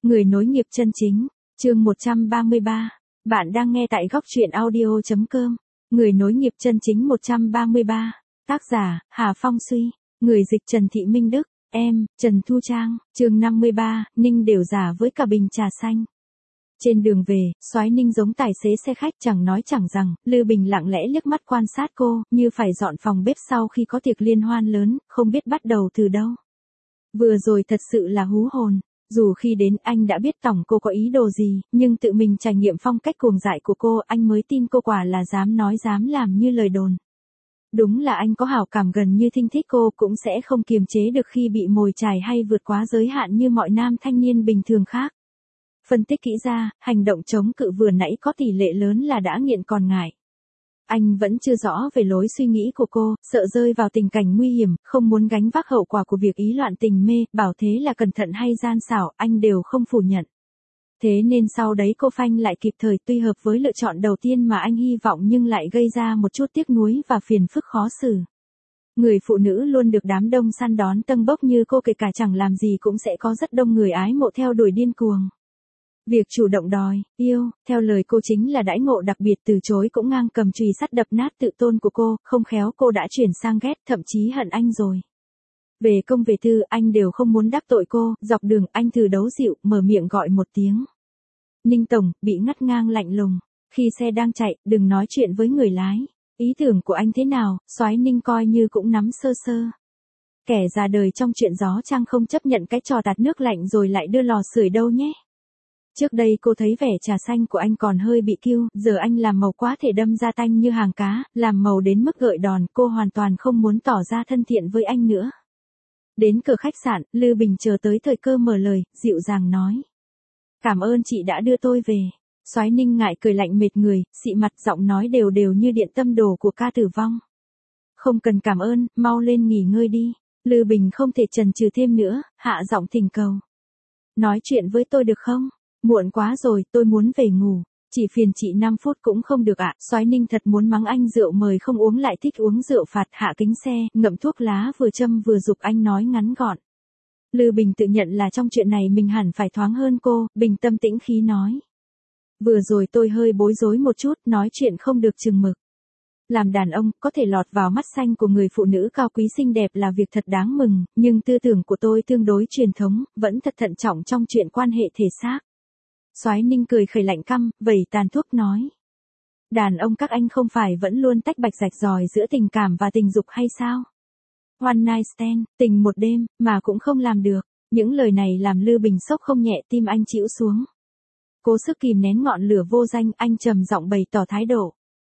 Người nối nghiệp chân chính, chương 133. Bạn đang nghe tại góc truyện audio.com. Người nối nghiệp chân chính 133. Tác giả, Hà Phong Suy. Người dịch Trần Thị Minh Đức. Em, Trần Thu Trang. Chương 53, Ninh đều giả với cả bình trà xanh. Trên đường về, Soái Ninh giống tài xế xe khách chẳng nói chẳng rằng, Lư Bình lặng lẽ liếc mắt quan sát cô, như phải dọn phòng bếp sau khi có tiệc liên hoan lớn, không biết bắt đầu từ đâu. Vừa rồi thật sự là hú hồn. Dù khi đến anh đã biết tổng cô có ý đồ gì, nhưng tự mình trải nghiệm phong cách cuồng dại của cô, anh mới tin cô quả là dám nói dám làm như lời đồn. Đúng là anh có hảo cảm gần như thinh thích cô, cũng sẽ không kiềm chế được khi bị mồi chài hay vượt quá giới hạn như mọi nam thanh niên bình thường khác. Phân tích kỹ ra, hành động chống cự vừa nãy có tỷ lệ lớn là đã nghiện còn ngại. Anh vẫn chưa rõ về lối suy nghĩ của cô, sợ rơi vào tình cảnh nguy hiểm, không muốn gánh vác hậu quả của việc ý loạn tình mê, bảo thế là cẩn thận hay gian xảo, anh đều không phủ nhận. Thế nên sau đấy cô phanh lại kịp thời, tuy hợp với lựa chọn đầu tiên mà anh hy vọng nhưng lại gây ra một chút tiếc nuối và phiền phức khó xử. Người phụ nữ luôn được đám đông săn đón tâng bốc như cô, kể cả chẳng làm gì cũng sẽ có rất đông người ái mộ theo đuổi điên cuồng. Việc chủ động đòi, yêu, theo lời cô chính là đãi ngộ đặc biệt, từ chối cũng ngang cầm chùy sắt đập nát tự tôn của cô, không khéo cô đã chuyển sang ghét, thậm chí hận anh rồi. Về công về tư, anh đều không muốn đắc tội cô, dọc đường anh thử đấu dịu, mở miệng gọi một tiếng. Ninh tổng, bị ngắt ngang lạnh lùng. Khi xe đang chạy, đừng nói chuyện với người lái. Ý tưởng của anh thế nào, Soái Ninh coi như cũng nắm sơ sơ. Kẻ già đời trong chuyện gió chăng không chấp nhận cái trò tạt nước lạnh rồi lại đưa lò sưởi đâu nhé. Trước đây cô thấy vẻ trà xanh của anh còn hơi bị kiêu, giờ anh làm màu quá thể đâm ra tanh như hàng cá, làm màu đến mức gợi đòn, cô hoàn toàn không muốn tỏ ra thân thiện với anh nữa. Đến cửa khách sạn, Lư Bình chờ tới thời cơ mở lời, dịu dàng nói. Cảm ơn chị đã đưa tôi về. Soái Ninh ngại cười lạnh mệt người, xị mặt, giọng nói đều đều như điện tâm đồ của ca tử vong. Không cần cảm ơn, mau lên nghỉ ngơi đi. Lư Bình không thể chần chừ thêm nữa, hạ giọng thỉnh cầu. Nói chuyện với tôi được không? Muộn quá rồi, tôi muốn về ngủ. Chỉ phiền chị 5 phút cũng không được ạ. Soái Ninh thật muốn mắng anh rượu mời không uống lại thích uống rượu phạt, hạ kính xe, ngậm thuốc lá vừa châm vừa giục anh nói ngắn gọn. Lư Bình tự nhận là trong chuyện này mình hẳn phải thoáng hơn cô, bình tâm tĩnh khí nói. Vừa rồi tôi hơi bối rối một chút, nói chuyện không được chừng mực. Làm đàn ông, có thể lọt vào mắt xanh của người phụ nữ cao quý xinh đẹp là việc thật đáng mừng, nhưng tư tưởng của tôi tương đối truyền thống, vẫn thật thận trọng trong chuyện quan hệ thể xác. Soái Ninh cười khẩy lạnh căm, vẩy tàn thuốc nói. Đàn ông các anh không phải vẫn luôn tách bạch rạch ròi giữa tình cảm và tình dục hay sao? One night stand, tình một đêm, mà cũng không làm được. Những lời này làm Lư Bình sốc không nhẹ, tim anh chịu xuống. Cố sức kìm nén ngọn lửa vô danh, anh trầm giọng bày tỏ thái độ.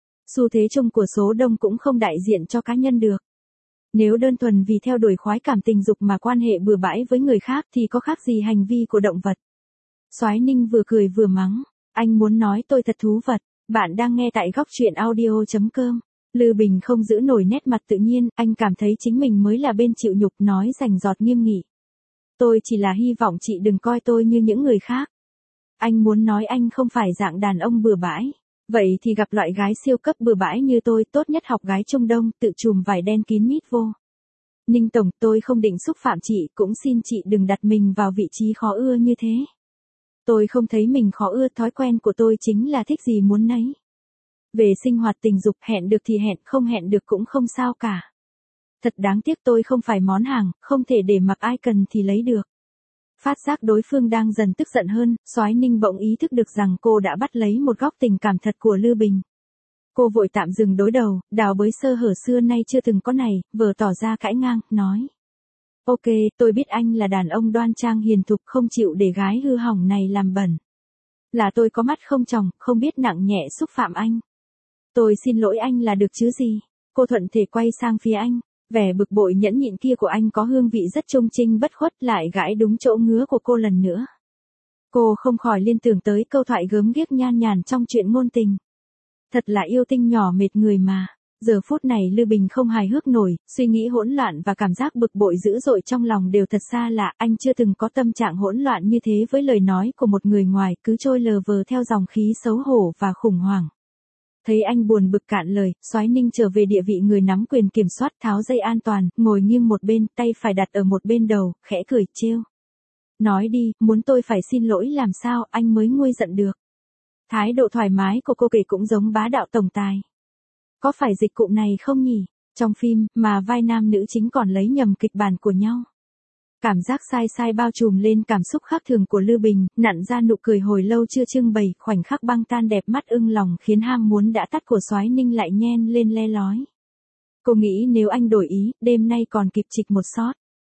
Xu thế chung của số đông cũng không đại diện cho cá nhân được. Nếu đơn thuần vì theo đuổi khoái cảm tình dục mà quan hệ bừa bãi với người khác thì có khác gì hành vi của động vật. Soái Ninh vừa cười vừa mắng. Anh muốn nói tôi thật thú vật. Bạn đang nghe tại góc truyện audio.com. Lư Bình không giữ nổi nét mặt tự nhiên, anh cảm thấy chính mình mới là bên chịu nhục, nói rành rọt nghiêm nghị. Tôi chỉ là hy vọng chị đừng coi tôi như những người khác. Anh muốn nói anh không phải dạng đàn ông bừa bãi. Vậy thì gặp loại gái siêu cấp bừa bãi như tôi, tốt nhất học gái Trung Đông, tự chùm vải đen kín mít vô. Ninh tổng, tôi không định xúc phạm chị, cũng xin chị đừng đặt mình vào vị trí khó ưa như thế. Tôi không thấy mình khó ưa, thói quen của tôi chính là thích gì muốn nấy. Về sinh hoạt tình dục, hẹn được thì hẹn, không hẹn được cũng không sao cả. Thật đáng tiếc tôi không phải món hàng, không thể để mặc ai cần thì lấy được. Phát giác đối phương đang dần tức giận hơn, Soái Ninh bỗng ý thức được rằng cô đã bắt lấy một góc tình cảm thật của Lư Bình. Cô vội tạm dừng đối đầu, đào bới sơ hở xưa nay chưa từng có này, vừa tỏ ra cãi ngang, nói. Ok, tôi biết anh là đàn ông đoan trang hiền thục, không chịu để gái hư hỏng này làm bẩn. Là tôi có mắt không tròng, không biết nặng nhẹ xúc phạm anh. Tôi xin lỗi anh là được chứ gì. Cô thuận thể quay sang phía anh. Vẻ bực bội nhẫn nhịn kia của anh có hương vị rất trung trinh bất khuất, lại gãi đúng chỗ ngứa của cô lần nữa. Cô không khỏi liên tưởng tới câu thoại gớm ghiếc nhan nhản trong chuyện ngôn tình. Thật là yêu tinh nhỏ mệt người mà. Giờ phút này Lư Bình không hài hước nổi, suy nghĩ hỗn loạn và cảm giác bực bội dữ dội trong lòng đều thật xa lạ, anh chưa từng có tâm trạng hỗn loạn như thế với lời nói của một người ngoài, cứ trôi lờ vờ theo dòng khí xấu hổ và khủng hoảng. Thấy anh buồn bực cạn lời, Soái Ninh trở về địa vị người nắm quyền kiểm soát, tháo dây an toàn, ngồi nghiêng một bên, tay phải đặt ở một bên đầu, khẽ cười trêu. Nói đi, muốn tôi phải xin lỗi làm sao anh mới nguôi giận được. Thái độ thoải mái của cô kể cũng giống bá đạo tổng tài. Có phải dịch cụm này không nhỉ? Trong phim, mà vai nam nữ chính còn lấy nhầm kịch bản của nhau. Cảm giác sai sai bao trùm lên cảm xúc khác thường của Lư Bình, nặn ra nụ cười hồi lâu chưa trưng bày, khoảnh khắc băng tan đẹp mắt ưng lòng khiến ham muốn đã tắt của Soái Ninh lại nhen lên le lói. Cô nghĩ nếu anh đổi ý, đêm nay còn kịp trịch một shot.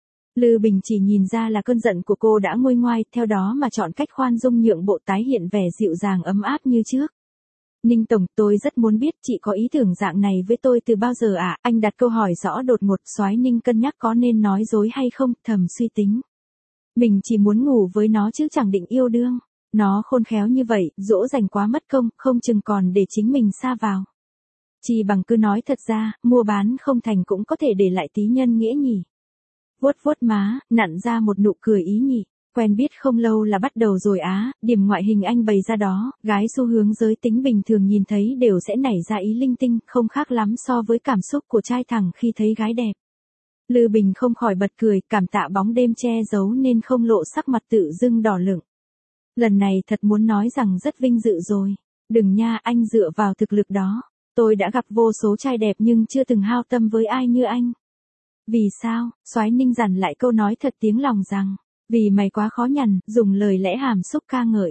Lư Bình chỉ nhìn ra là cơn giận của cô đã nguôi ngoai, theo đó mà chọn cách khoan dung nhượng bộ tái hiện vẻ dịu dàng ấm áp như trước. Ninh Tổng, tôi rất muốn biết chị có ý tưởng dạng này với tôi từ bao giờ ạ? Anh đặt câu hỏi rõ đột ngột. Soái Ninh cân nhắc có nên nói dối hay không, thầm suy tính. Mình chỉ muốn ngủ với nó chứ chẳng định yêu đương. Nó khôn khéo như vậy, dỗ dành quá mất công, không chừng còn để chính mình sa vào. Chỉ bằng cứ nói thật ra, mua bán không thành cũng có thể để lại tí nhân nghĩa nhỉ. Vuốt vuốt má, nặn ra một nụ cười ý nhị. Quen biết không lâu là bắt đầu rồi á, điểm ngoại hình anh bày ra đó, gái xu hướng giới tính bình thường nhìn thấy đều sẽ nảy ra ý linh tinh, không khác lắm so với cảm xúc của trai thẳng khi thấy gái đẹp. Lư Bình không khỏi bật cười, cảm tạ bóng đêm che giấu nên không lộ sắc mặt tự dưng đỏ lửng. Lần này thật muốn nói rằng rất vinh dự rồi. Đừng nha, anh dựa vào thực lực đó. Tôi đã gặp vô số trai đẹp nhưng chưa từng hao tâm với ai như anh. Vì sao? Soái Ninh dằn lại câu nói thật tiếng lòng rằng. Vì mày quá khó nhằn, dùng lời lẽ hàm xúc ca ngợi.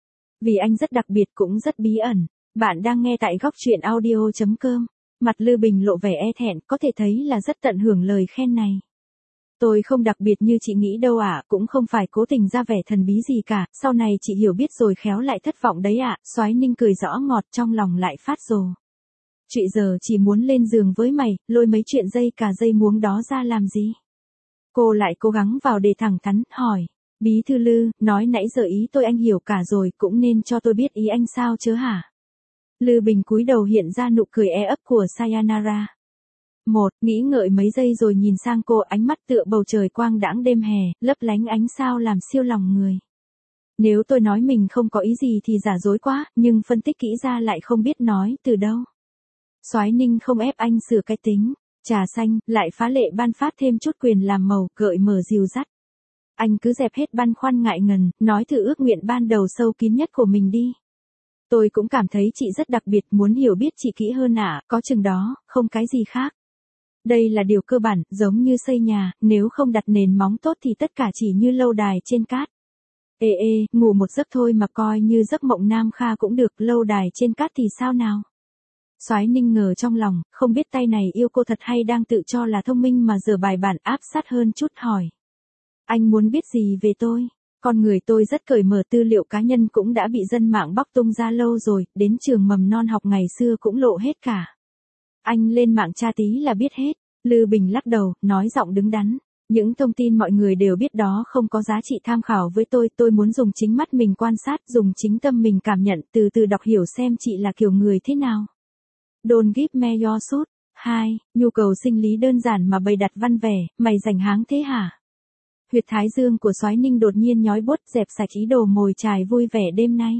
Vì anh rất đặc biệt cũng rất bí ẩn. Bạn đang nghe tại góc truyện audio.com. Mặt Lư Bình lộ vẻ e thẹn, có thể thấy là rất tận hưởng lời khen này. Tôi không đặc biệt như chị nghĩ đâu ạ, cũng không phải cố tình ra vẻ thần bí gì cả, sau này chị hiểu biết rồi khéo lại thất vọng đấy ạ. Soái Ninh cười rõ ngọt, trong lòng lại phát rồ. Chị giờ chỉ muốn lên giường với mày, lôi mấy chuyện dây cà dây muống đó ra làm gì? Cô lại cố gắng vào để thẳng thắn, hỏi. Bí thư Lư, nói nãy giờ ý tôi anh hiểu cả rồi, cũng nên cho tôi biết ý anh sao chứ hả? Lư Bình cúi đầu hiện ra nụ cười e ấp của Sayonara. Nghĩ ngợi mấy giây rồi nhìn sang cô, ánh mắt tựa bầu trời quang đãng đêm hè, lấp lánh ánh sao làm siêu lòng người. Nếu tôi nói mình không có ý gì thì giả dối quá, nhưng phân tích kỹ ra lại không biết nói từ đâu. Soái Ninh không ép anh sửa cái tính. Trà xanh, lại phá lệ ban phát thêm chút quyền làm màu, gợi mở dìu dắt. Anh cứ dẹp hết băn khoăn ngại ngần, nói thử ước nguyện ban đầu sâu kín nhất của mình đi. Tôi cũng cảm thấy chị rất đặc biệt, muốn hiểu biết chị kỹ hơn ạ, có chừng đó, không cái gì khác. Đây là điều cơ bản, giống như xây nhà, nếu không đặt nền móng tốt thì tất cả chỉ như lâu đài trên cát. Ngủ một giấc thôi mà coi như giấc mộng nam kha cũng được, lâu đài trên cát thì sao nào? Soái Ninh ngờ trong lòng, không biết tay này yêu cô thật hay đang tự cho là thông minh mà giờ bài bản áp sát hơn chút hỏi. Anh muốn biết gì về tôi? Con người tôi rất cởi mở, tư liệu cá nhân cũng đã bị dân mạng bóc tung ra lâu rồi, đến trường mầm non học ngày xưa cũng lộ hết cả. Anh lên mạng tra tí là biết hết. Lư Bình lắc đầu, nói giọng đứng đắn. Những thông tin mọi người đều biết đó không có giá trị tham khảo với tôi muốn dùng chính mắt mình quan sát, dùng chính tâm mình cảm nhận, từ từ đọc hiểu xem chị là kiểu người thế nào. Don't give me your suit. 2. Nhu cầu sinh lý đơn giản mà bày đặt văn vẻ, mày rảnh háng thế hả? Huyệt thái dương của Soái Ninh đột nhiên nhói buốt, dẹp sạch ý đồ mồi chài vui vẻ đêm nay.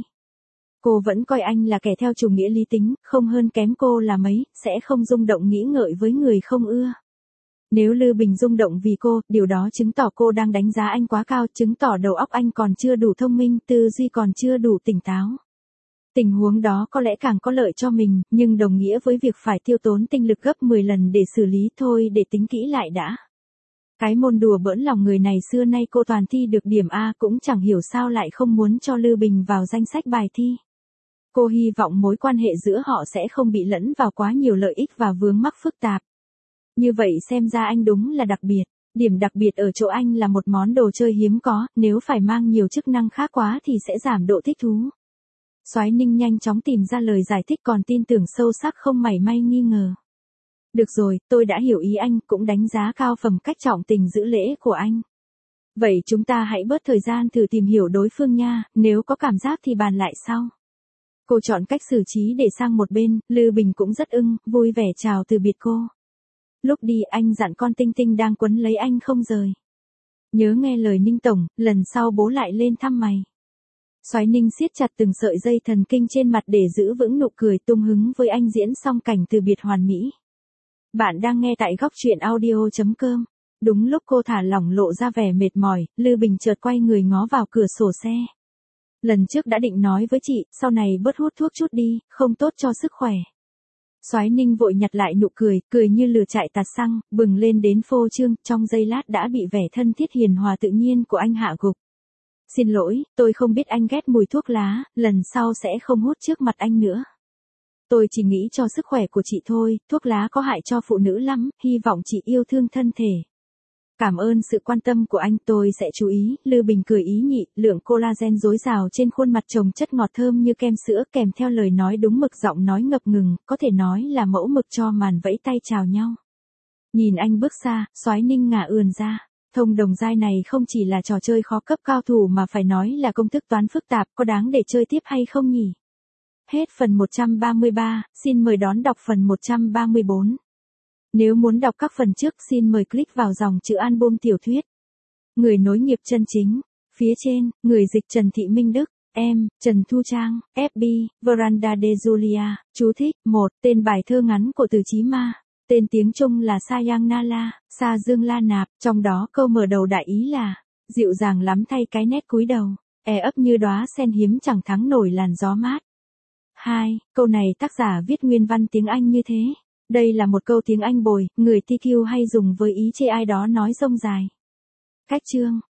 Cô vẫn coi anh là kẻ theo chủ nghĩa lý tính, không hơn kém cô là mấy, sẽ không rung động nghĩ ngợi với người không ưa. Nếu Lư Bình rung động vì cô, điều đó chứng tỏ cô đang đánh giá anh quá cao, chứng tỏ đầu óc anh còn chưa đủ thông minh, tư duy còn chưa đủ tỉnh táo. Tình huống đó có lẽ càng có lợi cho mình, nhưng đồng nghĩa với việc phải tiêu tốn tinh lực gấp 10 lần để xử lý, thôi để tính kỹ lại đã. Cái môn đùa bỡn lòng người này xưa nay cô toàn thi được điểm A, cũng chẳng hiểu sao lại không muốn cho Lư Bình vào danh sách bài thi. Cô hy vọng mối quan hệ giữa họ sẽ không bị lẫn vào quá nhiều lợi ích và vướng mắc phức tạp. Như vậy xem ra anh đúng là đặc biệt. Điểm đặc biệt ở chỗ anh là một món đồ chơi hiếm có, nếu phải mang nhiều chức năng khác quá thì sẽ giảm độ thích thú. Soái Ninh nhanh chóng tìm ra lời giải thích, còn tin tưởng sâu sắc không mảy may nghi ngờ. Được rồi, tôi đã hiểu ý anh, cũng đánh giá cao phẩm cách trọng tình giữ lễ của anh. Vậy chúng ta hãy bớt thời gian thử tìm hiểu đối phương nha, nếu có cảm giác thì bàn lại sau. Cô chọn cách xử trí để sang một bên, Lư Bình cũng rất vui vẻ chào từ biệt cô. Lúc đi anh dặn con Tinh Tinh đang quấn lấy anh không rời. Nhớ nghe lời Ninh Tổng, lần sau bố lại lên thăm mày. Soái Ninh siết chặt từng sợi dây thần kinh trên mặt để giữ vững nụ cười, tung hứng với anh diễn xong cảnh từ biệt hoàn mỹ. Bạn đang nghe tại góc truyện audio.com. Đúng lúc cô thả lỏng lộ ra vẻ mệt mỏi, Lư Bình chợt quay người ngó vào cửa sổ xe. Lần trước đã định nói với chị, sau này bớt hút thuốc chút đi, không tốt cho sức khỏe. Soái Ninh vội nhặt lại nụ cười, cười như lửa chạy tạt xăng, bừng lên đến phô trương, trong giây lát đã bị vẻ thân thiết hiền hòa tự nhiên của anh hạ gục. Xin lỗi, tôi không biết anh ghét mùi thuốc lá, lần sau sẽ không hút trước mặt anh nữa. Tôi chỉ nghĩ cho sức khỏe của chị thôi, thuốc lá có hại cho phụ nữ lắm, hy vọng chị yêu thương thân thể. Cảm ơn sự quan tâm của anh, tôi sẽ chú ý. Lư Bình cười ý nhị, lượng collagen dồi dào trên khuôn mặt chồng chất ngọt thơm như kem sữa, kèm theo lời nói đúng mực, giọng nói ngập ngừng, có thể nói là mẫu mực cho màn vẫy tay chào nhau. Nhìn anh bước xa, Soái Ninh ngả ườn ra. Thông đồng giai này không chỉ là trò chơi khó cấp cao thủ mà phải nói là công thức toán phức tạp, có đáng để chơi tiếp hay không nhỉ? Hết phần 133, xin mời đón đọc phần 134. Nếu muốn đọc các phần trước xin mời click vào dòng chữ album tiểu thuyết. Người nối nghiệp chân chính. Phía trên, người dịch Trần Thị Minh Đức. Em, Trần Thu Trang, FB, Veranda de Julia. Chú thích, 1. Tên bài thơ ngắn của Từ Chí Ma. Tên tiếng Trung là Sayang Nala, Sa Dương La Nạp, trong đó câu mở đầu đại ý là dịu dàng lắm thay cái nét cúi đầu, ấp như đóa sen hiếm chẳng thắng nổi làn gió mát. 2. Câu này tác giả viết nguyên văn tiếng Anh như thế. Đây là một câu tiếng Anh bồi, người TQ hay dùng với ý chê ai đó nói rông dài. Cách chương